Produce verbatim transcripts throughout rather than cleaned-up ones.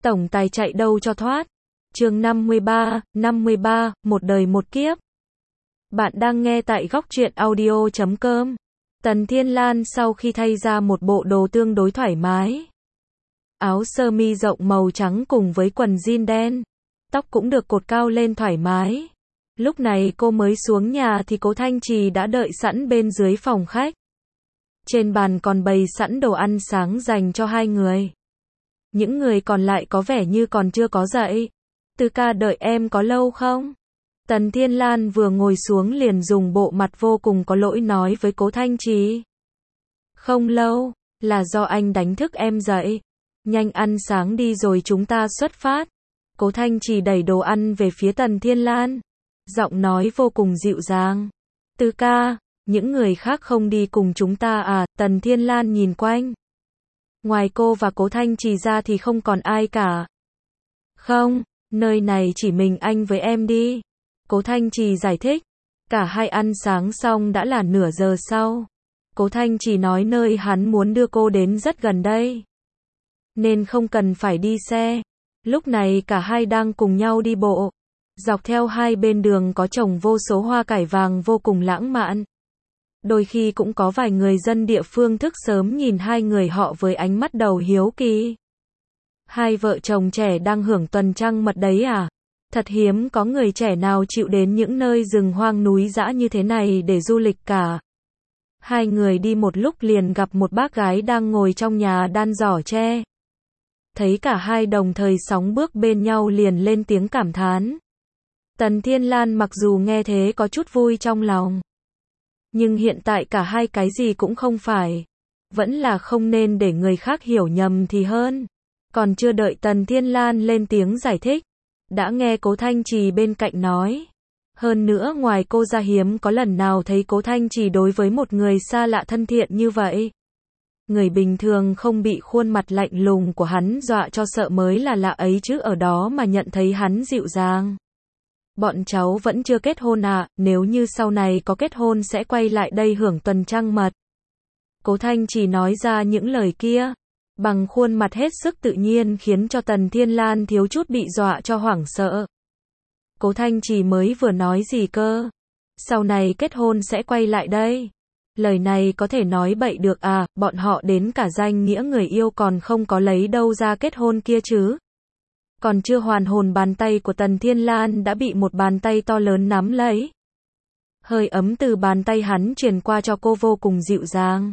tổng tài chạy đâu cho thoát. Chương năm mươi ba, năm mươi ba, một đời một kiếp. Bạn đang nghe tại góc truyện audio chấm com. Tần Thiên Lan sau khi thay ra một bộ đồ tương đối thoải mái. Áo sơ mi rộng màu trắng cùng với quần jean đen. Tóc cũng được cột cao lên thoải mái. Lúc này cô mới xuống nhà thì Cố Thanh Trì đã đợi sẵn bên dưới phòng khách. Trên bàn còn bày sẵn đồ ăn sáng dành cho hai người. Những người còn lại có vẻ như còn chưa có dậy. Từ ca đợi em có lâu không? Tần Thiên Lan vừa ngồi xuống liền dùng bộ mặt vô cùng có lỗi nói với Cố Thanh Trì. Không lâu, là do anh đánh thức em dậy. Nhanh ăn sáng đi rồi chúng ta xuất phát. Cố Thanh Trì đẩy đồ ăn về phía Tần Thiên Lan. Giọng nói vô cùng dịu dàng. Từ ca, những người khác không đi cùng chúng ta à? Tần Thiên Lan nhìn quanh. Ngoài cô và Cố Thanh Trì ra thì không còn ai cả. Không, nơi này chỉ mình anh với em đi. Cố Thanh Trì giải thích. Cả hai ăn sáng xong đã là nửa giờ sau. Cố Thanh Trì nói nơi hắn muốn đưa cô đến rất gần đây. Nên không cần phải đi xe. Lúc này cả hai đang cùng nhau đi bộ. Dọc theo hai bên đường có trồng vô số hoa cải vàng vô cùng lãng mạn. Đôi khi cũng có vài người dân địa phương thức sớm nhìn hai người họ với ánh mắt đầu hiếu kỳ. Hai vợ chồng trẻ đang hưởng tuần trăng mật đấy à? Thật hiếm có người trẻ nào chịu đến những nơi rừng hoang núi dã như thế này để du lịch cả. Hai người đi một lúc liền gặp một bác gái đang ngồi trong nhà đan giỏ tre. Thấy cả hai đồng thời sóng bước bên nhau liền lên tiếng cảm thán. Tần Thiên Lan mặc dù nghe thế có chút vui trong lòng. Nhưng hiện tại cả hai cái gì cũng không phải. Vẫn là không nên để người khác hiểu nhầm thì hơn. Còn chưa đợi Tần Thiên Lan lên tiếng giải thích. Đã nghe Cố Thanh Trì bên cạnh nói. Hơn nữa ngoài cô ra hiếm có lần nào thấy Cố Thanh Trì đối với một người xa lạ thân thiện như vậy. Người bình thường không bị khuôn mặt lạnh lùng của hắn dọa cho sợ mới là lạ ấy chứ ở đó mà nhận thấy hắn dịu dàng. Bọn cháu vẫn chưa kết hôn à, nếu như sau này có kết hôn sẽ quay lại đây hưởng tuần trăng mật. Cố Thanh Trì nói ra những lời kia, bằng khuôn mặt hết sức tự nhiên khiến cho Tần Thiên Lan thiếu chút bị dọa cho hoảng sợ. Cố Thanh Trì mới vừa nói gì cơ? Sau này kết hôn sẽ quay lại đây. Lời này có thể nói bậy được à, bọn họ đến cả danh nghĩa người yêu còn không có lấy đâu ra kết hôn kia chứ. Còn chưa hoàn hồn bàn tay của Tần Thiên Lan đã bị một bàn tay to lớn nắm lấy. Hơi ấm từ bàn tay hắn truyền qua cho cô vô cùng dịu dàng.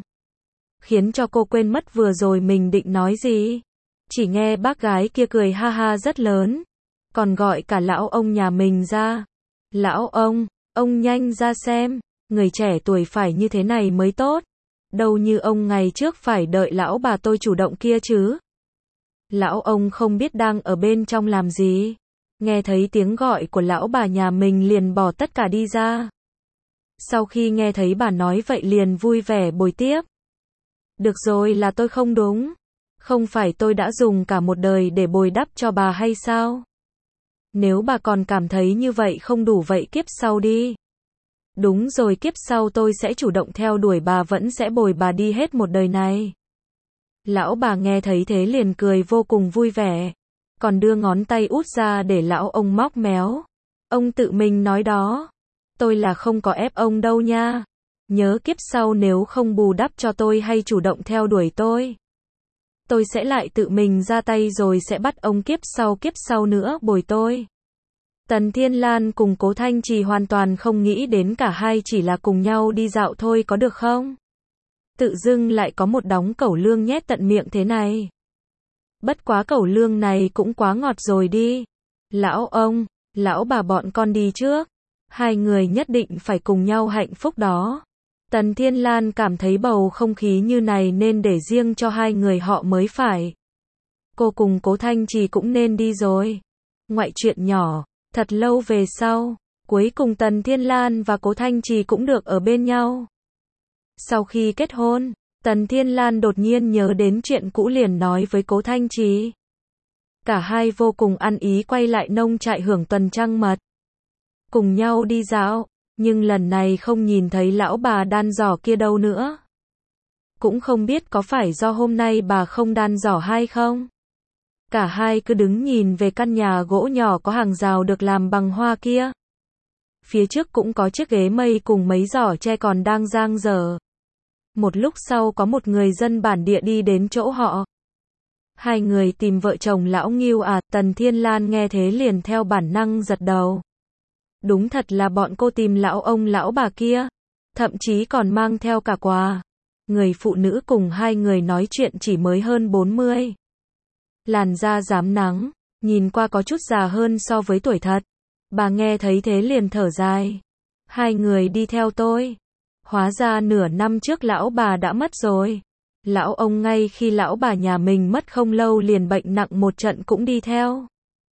Khiến cho cô quên mất vừa rồi mình định nói gì. Chỉ nghe bác gái kia cười ha ha rất lớn. Còn gọi cả lão ông nhà mình ra. Lão ông, ông nhanh ra xem. Người trẻ tuổi phải như thế này mới tốt. Đâu như ông ngày trước phải đợi lão bà tôi chủ động kia chứ. Lão ông không biết đang ở bên trong làm gì. Nghe thấy tiếng gọi của lão bà nhà mình liền bỏ tất cả đi ra. Sau khi nghe thấy bà nói vậy liền vui vẻ bồi tiếp. Được rồi, là tôi không đúng. Không phải tôi đã dùng cả một đời để bồi đắp cho bà hay sao? Nếu bà còn cảm thấy như vậy không đủ vậy kiếp sau đi. Đúng rồi, kiếp sau tôi sẽ chủ động theo đuổi bà, vẫn sẽ bồi bà đi hết một đời này. Lão bà nghe thấy thế liền cười vô cùng vui vẻ. Còn đưa ngón tay út ra để lão ông móc méo. Ông tự mình nói đó. Tôi là không có ép ông đâu nha. Nhớ kiếp sau nếu không bù đắp cho tôi hay chủ động theo đuổi tôi. Tôi sẽ lại tự mình ra tay rồi sẽ bắt ông kiếp sau kiếp sau nữa bồi tôi. Tần Thiên Lan cùng Cố Thanh Trì hoàn toàn không nghĩ đến cả hai chỉ là cùng nhau đi dạo thôi có được không? Tự dưng lại có một đống cẩu lương nhét tận miệng thế này. Bất quá cẩu lương này cũng quá ngọt rồi đi. Lão ông, lão bà bọn con đi trước. Hai người nhất định phải cùng nhau hạnh phúc đó. Tần Thiên Lan cảm thấy bầu không khí như này nên để riêng cho hai người họ mới phải. Cô cùng Cố Thanh Trì cũng nên đi rồi. Ngoại chuyện nhỏ, thật lâu về sau, cuối cùng Tần Thiên Lan và Cố Thanh Trì cũng được ở bên nhau. Sau khi kết hôn, Tần Thiên Lan đột nhiên nhớ đến chuyện cũ liền nói với Cố Thanh Trì. Cả hai vô cùng ăn ý quay lại nông trại hưởng tuần trăng mật. Cùng nhau đi dạo, nhưng lần này không nhìn thấy lão bà đan giỏ kia đâu nữa. Cũng không biết có phải do hôm nay bà không đan giỏ hay không. Cả hai cứ đứng nhìn về căn nhà gỗ nhỏ có hàng rào được làm bằng hoa kia. Phía trước cũng có chiếc ghế mây cùng mấy giỏ tre còn đang dang dở. Một lúc sau có một người dân bản địa đi đến chỗ họ. Hai người tìm vợ chồng lão Ngưu à? Tần Thiên Lan nghe thế liền theo bản năng giật đầu. Đúng thật là bọn cô tìm lão ông lão bà kia. Thậm chí còn mang theo cả quà. Người phụ nữ cùng hai người nói chuyện chỉ mới hơn bốn mươi. Làn da rám nắng, nhìn qua có chút già hơn so với tuổi thật. Bà nghe thấy thế liền thở dài. Hai người đi theo tôi. Hóa ra nửa năm trước lão bà đã mất rồi. Lão ông ngay khi lão bà nhà mình mất không lâu liền bệnh nặng một trận cũng đi theo.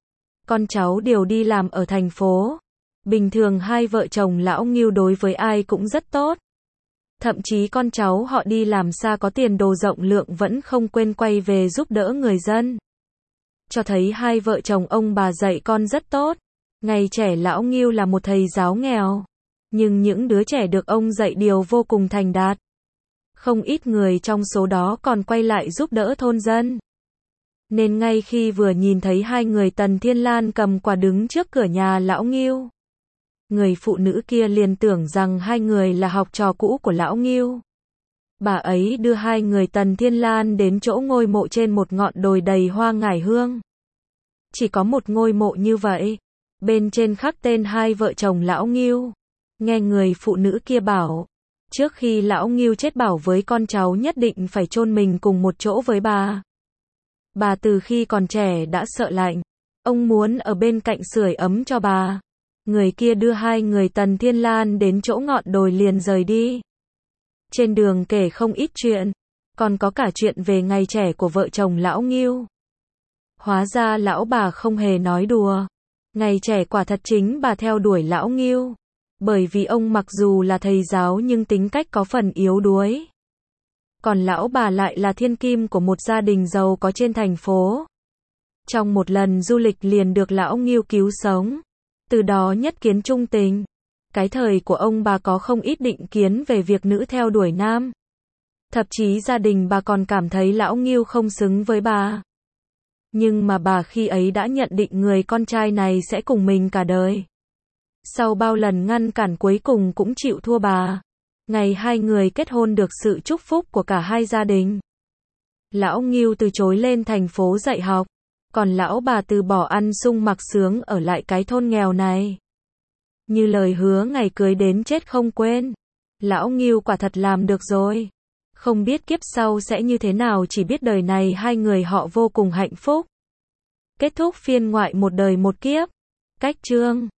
Con cháu đều đi làm ở thành phố. Bình thường hai vợ chồng lão Ngưu đối với ai cũng rất tốt. Thậm chí con cháu họ đi làm xa có tiền đồ rộng lượng vẫn không quên quay về giúp đỡ người dân. Cho thấy hai vợ chồng ông bà dạy con rất tốt. Ngày trẻ lão Ngưu là một thầy giáo nghèo. Nhưng những đứa trẻ được ông dạy đều vô cùng thành đạt. Không ít người trong số đó còn quay lại giúp đỡ thôn dân. Nên ngay khi vừa nhìn thấy hai người Tần Thiên Lan cầm quà đứng trước cửa nhà lão Ngưu, người phụ nữ kia liền tưởng rằng hai người là học trò cũ của lão Ngưu. Bà ấy đưa hai người Tần Thiên Lan đến chỗ ngôi mộ trên một ngọn đồi đầy hoa ngải hương. Chỉ có một ngôi mộ như vậy. Bên trên khắc tên hai vợ chồng lão Ngưu. Nghe người phụ nữ kia bảo, trước khi lão Ngưu chết bảo với con cháu nhất định phải chôn mình cùng một chỗ với bà. Bà từ khi còn trẻ đã sợ lạnh. Ông muốn ở bên cạnh sưởi ấm cho bà. Người kia đưa hai người Tần Thiên Lan đến chỗ ngọn đồi liền rời đi. Trên đường kể không ít chuyện. Còn có cả chuyện về ngày trẻ của vợ chồng lão Ngưu. Hóa ra lão bà không hề nói đùa. Ngày trẻ quả thật chính bà theo đuổi lão Ngưu. Bởi vì ông mặc dù là thầy giáo nhưng tính cách có phần yếu đuối. Còn lão bà lại là thiên kim của một gia đình giàu có trên thành phố. Trong một lần du lịch liền được lão Ngưu cứu sống. Từ đó nhất kiến trung tình. Cái thời của ông bà có không ít định kiến về việc nữ theo đuổi nam. Thậm chí gia đình bà còn cảm thấy lão Ngưu không xứng với bà. Nhưng mà bà khi ấy đã nhận định người con trai này sẽ cùng mình cả đời. Sau bao lần ngăn cản cuối cùng cũng chịu thua bà. Ngày hai người kết hôn được sự chúc phúc của cả hai gia đình. Lão Ngưu từ chối lên thành phố dạy học. Còn lão bà từ bỏ ăn sung mặc sướng ở lại cái thôn nghèo này. Như lời hứa ngày cưới đến chết không quên. Lão Ngưu quả thật làm được rồi. Không biết kiếp sau sẽ như thế nào, chỉ biết đời này hai người họ vô cùng hạnh phúc. Kết thúc phiên ngoại một đời một kiếp. Cách chương